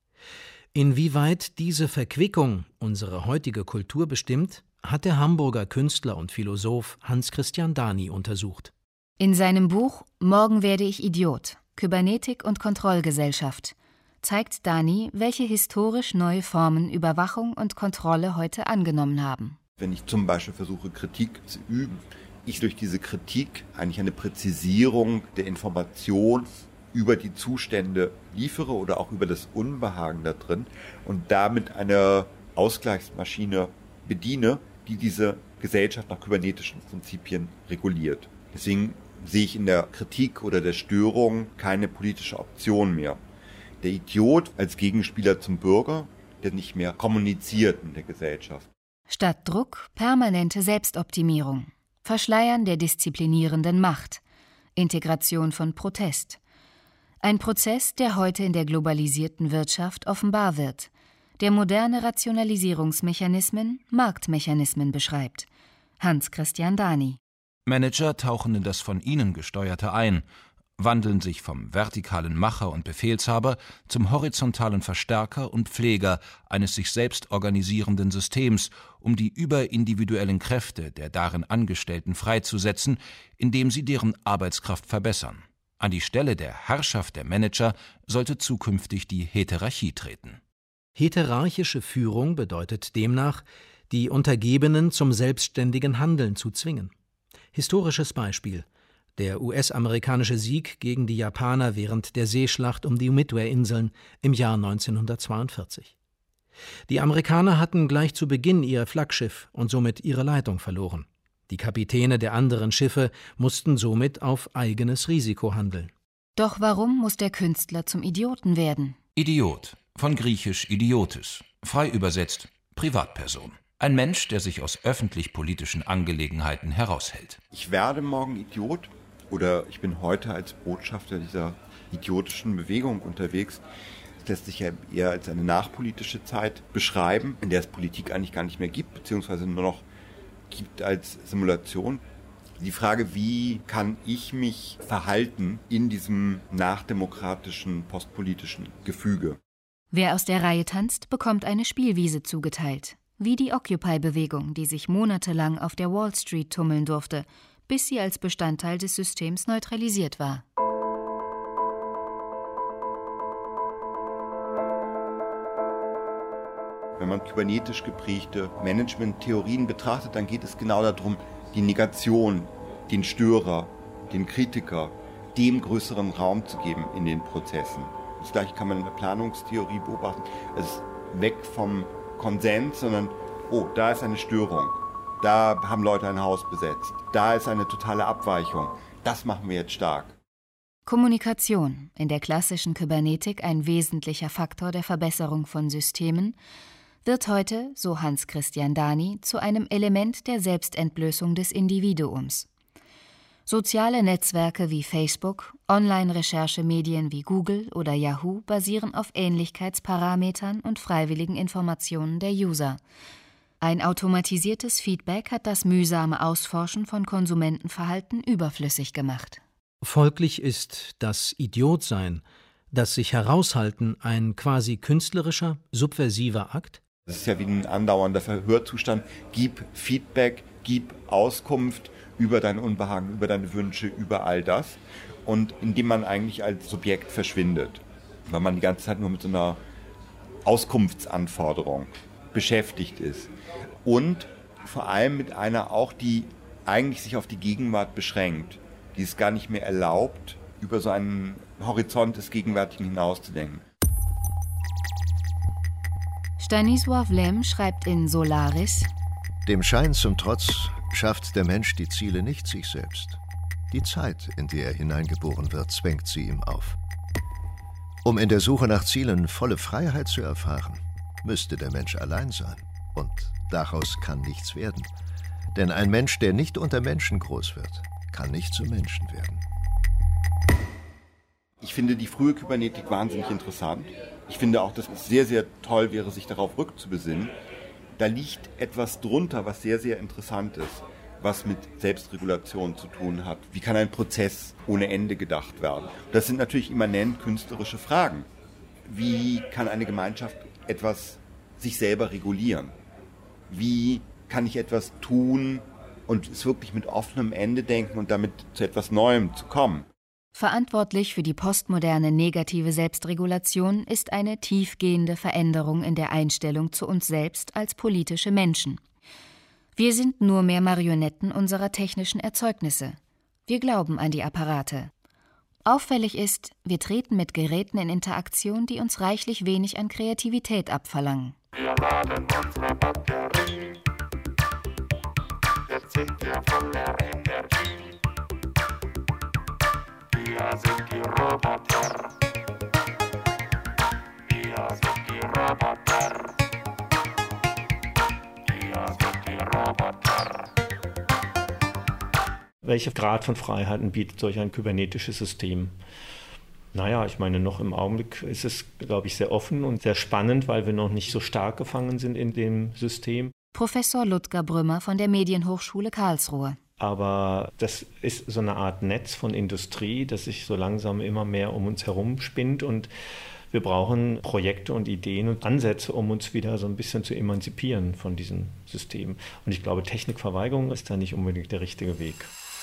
Inwieweit diese Verquickung unsere heutige Kultur bestimmt, hat der Hamburger Künstler und Philosoph Hans Christian Dani untersucht. In seinem Buch »Morgen werde ich Idiot. Kybernetik und Kontrollgesellschaft« zeigt Dani, welche historisch neue Formen Überwachung und Kontrolle heute angenommen haben. Wenn ich zum Beispiel versuche, Kritik zu üben, ich durch diese Kritik eigentlich eine Präzisierung der Information über die Zustände liefere oder auch über das Unbehagen da drin und damit eine Ausgleichsmaschine bediene, die diese Gesellschaft nach kybernetischen Prinzipien reguliert. Deswegen sehe ich in der Kritik oder der Störung keine politische Option mehr. Der Idiot als Gegenspieler zum Bürger, der nicht mehr kommuniziert in der Gesellschaft. Statt Druck permanente Selbstoptimierung, Verschleiern der disziplinierenden Macht, Integration von Protest. Ein Prozess, der heute in der globalisierten Wirtschaft offenbar wird, der moderne Rationalisierungsmechanismen, Marktmechanismen beschreibt. Hans Christian Dani. Manager tauchen in das von ihnen Gesteuerte ein, wandeln sich vom vertikalen Macher und Befehlshaber zum horizontalen Verstärker und Pfleger eines sich selbst organisierenden Systems, um die überindividuellen Kräfte der darin Angestellten freizusetzen, indem sie deren Arbeitskraft verbessern. An die Stelle der Herrschaft der Manager sollte zukünftig die Heterarchie treten. Heterarchische Führung bedeutet demnach, die Untergebenen zum selbstständigen Handeln zu zwingen. Historisches Beispiel: der US-amerikanische Sieg gegen die Japaner während der Seeschlacht um die Midway-Inseln im Jahr 1942. Die Amerikaner hatten gleich zu Beginn ihr Flaggschiff und somit ihre Leitung verloren. Die Kapitäne der anderen Schiffe mussten somit auf eigenes Risiko handeln. Doch warum muss der Künstler zum Idioten werden? Idiot, von griechisch idiotis, frei übersetzt Privatperson. Ein Mensch, der sich aus öffentlich-politischen Angelegenheiten heraushält. Ich werde morgen Idiot oder ich bin heute als Botschafter dieser idiotischen Bewegung unterwegs. Das lässt sich ja eher als eine nachpolitische Zeit beschreiben, in der es Politik eigentlich gar nicht mehr gibt, beziehungsweise nur noch gibt als Simulation. Die Frage, wie kann ich mich verhalten in diesem nachdemokratischen, postpolitischen Gefüge? Wer aus der Reihe tanzt, bekommt eine Spielwiese zugeteilt. Wie die Occupy-Bewegung, die sich monatelang auf der Wall Street tummeln durfte, bis sie als Bestandteil des Systems neutralisiert war. Wenn man kybernetisch geprägte Management-Theorien betrachtet, dann geht es genau darum, die Negation, den Störer, den Kritiker, dem größeren Raum zu geben in den Prozessen. Das gleiche kann man in der Planungstheorie beobachten. Es ist weg vom Konsens, sondern, oh, da ist eine Störung, da haben Leute ein Haus besetzt, da ist eine totale Abweichung, das machen wir jetzt stark. Kommunikation, in der klassischen Kybernetik ein wesentlicher Faktor der Verbesserung von Systemen, wird heute, so Hans Christian Dani, zu einem Element der Selbstentblößung des Individuums. Soziale Netzwerke wie Facebook, Online-Recherchemedien wie Google oder Yahoo basieren auf Ähnlichkeitsparametern und freiwilligen Informationen der User. Ein automatisiertes Feedback hat das mühsame Ausforschen von Konsumentenverhalten überflüssig gemacht. Folglich ist das Idiotsein, das sich heraushalten, ein quasi künstlerischer, subversiver Akt? Das ist ja wie ein andauernder Verhörzustand. Gib Feedback, gib Auskunft über dein Unbehagen, über deine Wünsche, über all das. Und indem man eigentlich als Subjekt verschwindet, weil man die ganze Zeit nur mit so einer Auskunftsanforderung beschäftigt ist. Und vor allem mit einer auch, die eigentlich sich auf die Gegenwart beschränkt, die es gar nicht mehr erlaubt, über so einen Horizont des Gegenwärtigen hinauszudenken. Stanisław Lem schreibt in Solaris: Dem Schein zum Trotz schafft der Mensch die Ziele nicht sich selbst. Die Zeit, in die er hineingeboren wird, zwängt sie ihm auf. Um in der Suche nach Zielen volle Freiheit zu erfahren, müsste der Mensch allein sein. Und daraus kann nichts werden. Denn ein Mensch, der nicht unter Menschen groß wird, kann nicht zum Menschen werden. Ich finde die frühe Kybernetik wahnsinnig interessant. Ich finde auch, dass es sehr, sehr toll wäre, sich darauf rückzubesinnen. Da liegt etwas drunter, was sehr, sehr interessant ist, was mit Selbstregulation zu tun hat. Wie kann ein Prozess ohne Ende gedacht werden? Das sind natürlich immanent künstlerische Fragen. Wie kann eine Gemeinschaft etwas sich selber regulieren? Wie kann ich etwas tun und es wirklich mit offenem Ende denken und damit zu etwas Neuem zu kommen? Verantwortlich für die postmoderne negative Selbstregulation ist eine tiefgehende Veränderung in der Einstellung zu uns selbst als politische Menschen. Wir sind nur mehr Marionetten unserer technischen Erzeugnisse. Wir glauben an die Apparate. Auffällig ist, wir treten mit Geräten in Interaktion, die uns reichlich wenig an Kreativität abverlangen. Wir laden unsere Batterie. Jetzt sind wir voller Energie. Wir sind die Roboter. Wir sind die Roboter. Wir sind die Roboter. Welcher Grad von Freiheiten bietet solch ein kybernetisches System? Naja, ich meine, noch im Augenblick ist es, glaube ich, sehr offen und sehr spannend, weil wir noch nicht so stark gefangen sind in dem System. Professor Ludger Brümmer von der Medienhochschule Karlsruhe. Aber das ist so eine Art Netz von Industrie, das sich so langsam immer mehr um uns herum spinnt und wir brauchen Projekte und Ideen und Ansätze, um uns wieder so ein bisschen zu emanzipieren von diesem System. Und ich glaube, Technikverweigerung ist da nicht unbedingt der richtige Weg.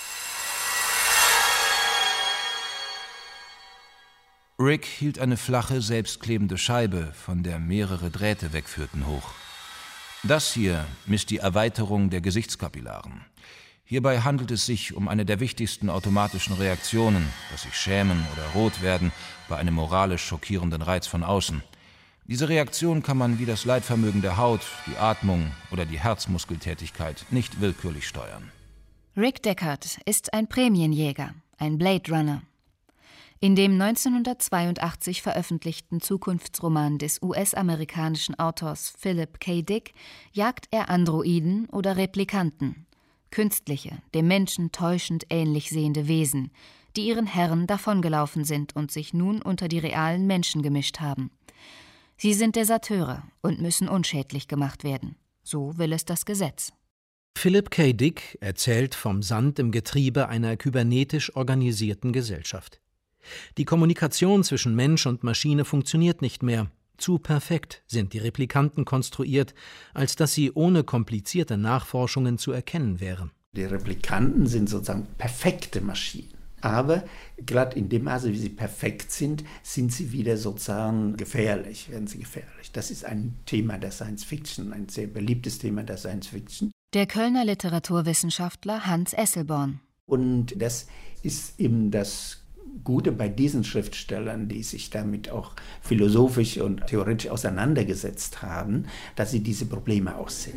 Rick hielt eine flache, selbstklebende Scheibe, von der mehrere Drähte wegführten, hoch. Das hier misst die Erweiterung der Gesichtskapillaren. Hierbei handelt es sich um eine der wichtigsten automatischen Reaktionen, dass sich schämen oder rot werden bei einem moralisch schockierenden Reiz von außen. Diese Reaktion kann man wie das Leitvermögen der Haut, die Atmung oder die Herzmuskeltätigkeit nicht willkürlich steuern. Rick Deckard ist ein Prämienjäger, ein Blade Runner. In dem 1982 veröffentlichten Zukunftsroman des US-amerikanischen Autors Philip K. Dick jagt er Androiden oder Replikanten, künstliche, dem Menschen täuschend ähnlich sehende Wesen, die ihren Herren davongelaufen sind und sich nun unter die realen Menschen gemischt haben. Sie sind Deserteure und müssen unschädlich gemacht werden. So will es das Gesetz. Philip K. Dick erzählt vom Sand im Getriebe einer kybernetisch organisierten Gesellschaft. Die Kommunikation zwischen Mensch und Maschine funktioniert nicht mehr. Zu perfekt sind die Replikanten konstruiert, als dass sie ohne komplizierte Nachforschungen zu erkennen wären. Die Replikanten sind sozusagen perfekte Maschinen. Aber gerade in dem Maße, wie sie perfekt sind, sind sie wieder sozusagen gefährlich, werden sie gefährlich. Das ist ein Thema der Science Fiction, ein sehr beliebtes Thema der Science Fiction. Der Kölner Literaturwissenschaftler Hans Esselborn. Und das ist eben das Gute bei diesen Schriftstellern, die sich damit auch philosophisch und theoretisch auseinandergesetzt haben, dass sie diese Probleme auch sehen.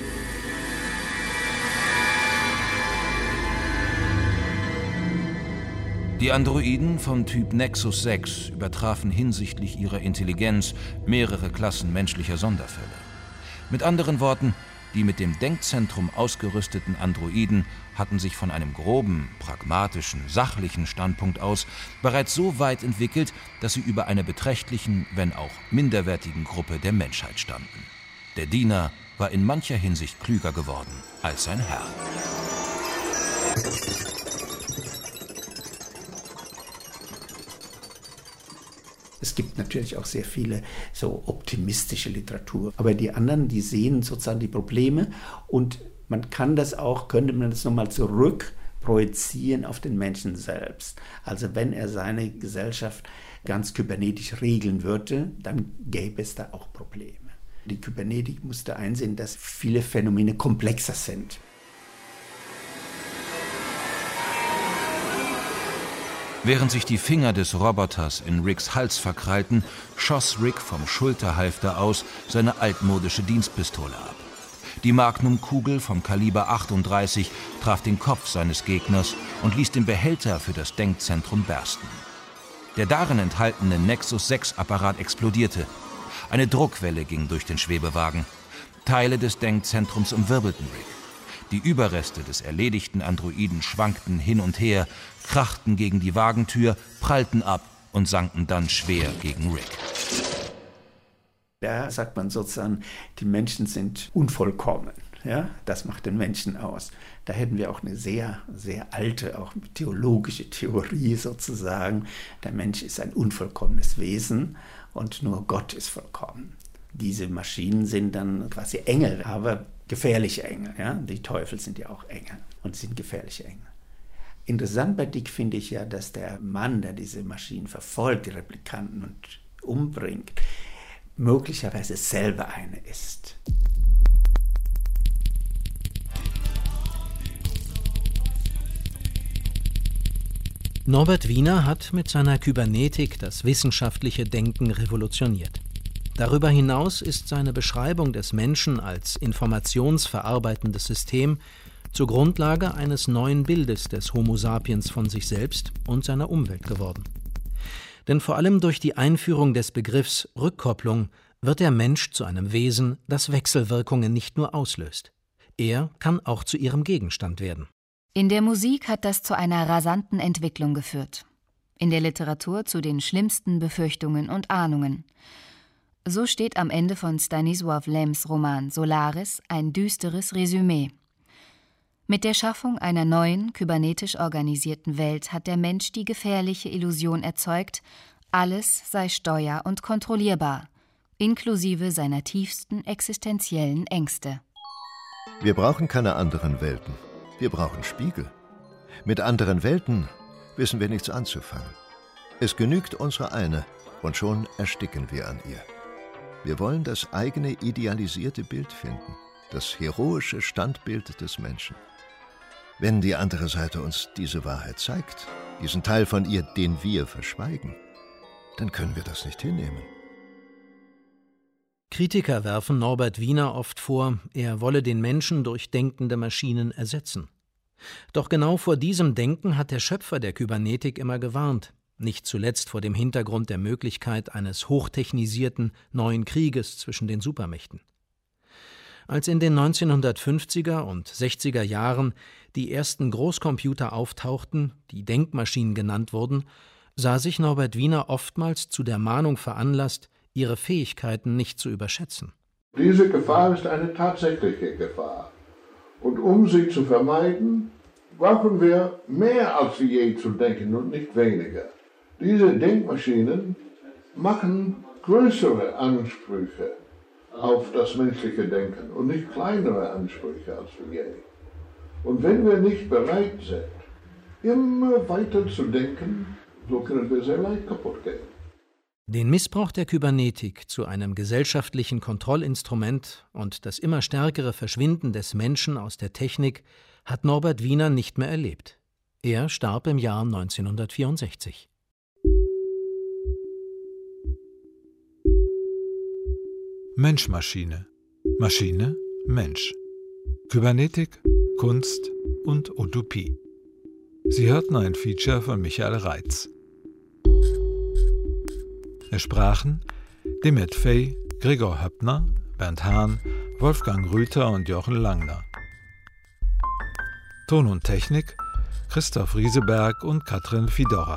Die Androiden von Typ Nexus 6 übertrafen hinsichtlich ihrer Intelligenz mehrere Klassen menschlicher Sonderfälle. Mit anderen Worten, die mit dem Denkzentrum ausgerüsteten Androiden hatten sich von einem groben, pragmatischen, sachlichen Standpunkt aus bereits so weit entwickelt, dass sie über einer beträchtlichen, wenn auch minderwertigen Gruppe der Menschheit standen. Der Diener war in mancher Hinsicht klüger geworden als sein Herr. Es gibt natürlich auch sehr viele so optimistische Literatur. Aber die anderen, die sehen sozusagen die Probleme und man kann das auch, könnte man das nochmal zurück projizieren auf den Menschen selbst. Also wenn er seine Gesellschaft ganz kybernetisch regeln würde, dann gäbe es da auch Probleme. Die Kybernetik musste einsehen, dass viele Phänomene komplexer sind. Während sich die Finger des Roboters in Ricks Hals verkrallten, schoss Rick vom Schulterhalfter aus seine altmodische Dienstpistole ab. Die Magnumkugel vom Kaliber 38 traf den Kopf seines Gegners und ließ den Behälter für das Denkzentrum bersten. Der darin enthaltene Nexus-6-Apparat explodierte. Eine Druckwelle ging durch den Schwebewagen. Teile des Denkzentrums umwirbelten Rick. Die Überreste des erledigten Androiden schwankten hin und her, krachten gegen die Wagentür, prallten ab und sanken dann schwer gegen Rick. Da sagt man sozusagen, die Menschen sind unvollkommen. Ja, das macht den Menschen aus. Da hätten wir auch eine sehr, sehr alte, auch theologische Theorie sozusagen. Der Mensch ist ein unvollkommenes Wesen und nur Gott ist vollkommen. Diese Maschinen sind dann quasi Engel, aber gefährliche Engel. Ja? Die Teufel sind ja auch Engel und sind gefährliche Engel. Interessant bei Dick finde ich ja, dass der Mann, der diese Maschinen verfolgt, die Replikanten und umbringt, möglicherweise selber eine ist. Norbert Wiener hat mit seiner Kybernetik das wissenschaftliche Denken revolutioniert. Darüber hinaus ist seine Beschreibung des Menschen als informationsverarbeitendes System zur Grundlage eines neuen Bildes des Homo sapiens von sich selbst und seiner Umwelt geworden. Denn vor allem durch die Einführung des Begriffs Rückkopplung wird der Mensch zu einem Wesen, das Wechselwirkungen nicht nur auslöst. Er kann auch zu ihrem Gegenstand werden. In der Musik hat das zu einer rasanten Entwicklung geführt. In der Literatur zu den schlimmsten Befürchtungen und Ahnungen. So steht am Ende von Stanisław Lems Roman Solaris ein düsteres Resümee. Mit der Schaffung einer neuen, kybernetisch organisierten Welt hat der Mensch die gefährliche Illusion erzeugt, alles sei steuer- und kontrollierbar, inklusive seiner tiefsten existenziellen Ängste. Wir brauchen keine anderen Welten. Wir brauchen Spiegel. Mit anderen Welten wissen wir nichts anzufangen. Es genügt unsere eine, und schon ersticken wir an ihr. Wir wollen das eigene idealisierte Bild finden, das heroische Standbild des Menschen. Wenn die andere Seite uns diese Wahrheit zeigt, diesen Teil von ihr, den wir verschweigen, dann können wir das nicht hinnehmen. Kritiker werfen Norbert Wiener oft vor, er wolle den Menschen durch denkende Maschinen ersetzen. Doch genau vor diesem Denken hat der Schöpfer der Kybernetik immer gewarnt, nicht zuletzt vor dem Hintergrund der Möglichkeit eines hochtechnisierten neuen Krieges zwischen den Supermächten. Als in den 1950er und 60er Jahren die ersten Großcomputer auftauchten, die Denkmaschinen genannt wurden, sah sich Norbert Wiener oftmals zu der Mahnung veranlasst, ihre Fähigkeiten nicht zu überschätzen. Diese Gefahr ist eine tatsächliche Gefahr. Und um sie zu vermeiden, brauchen wir mehr als je zu denken und nicht weniger. Diese Denkmaschinen machen größere Ansprüche auf das menschliche Denken und nicht kleinere Ansprüche als je. Und wenn wir nicht bereit sind, immer weiter zu denken, so können wir sehr leicht kaputt gehen. Den Missbrauch der Kybernetik zu einem gesellschaftlichen Kontrollinstrument und das immer stärkere Verschwinden des Menschen aus der Technik hat Norbert Wiener nicht mehr erlebt. Er starb im Jahr 1964. Mensch-Maschine. Maschine, Mensch. Kybernetik, Kunst und Utopie. Sie hörten ein Feature von Michael Reitz. Es sprachen Demet Fey, Gregor Höppner, Bernd Hahn, Wolfgang Rüther und Jochen Langner. Ton und Technik Christoph Rieseberg und Katrin Fidora.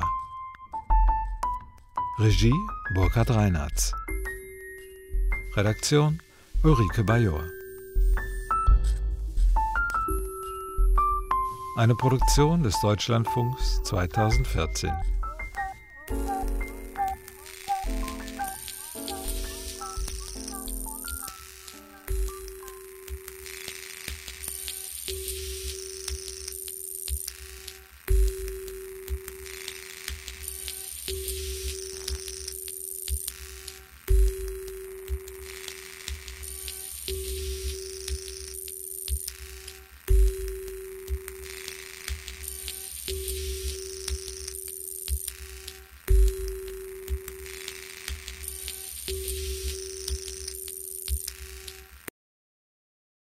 Regie Burkhard Reinhartz. Redaktion Ulrike Bajor. Eine Produktion des Deutschlandfunks 2014.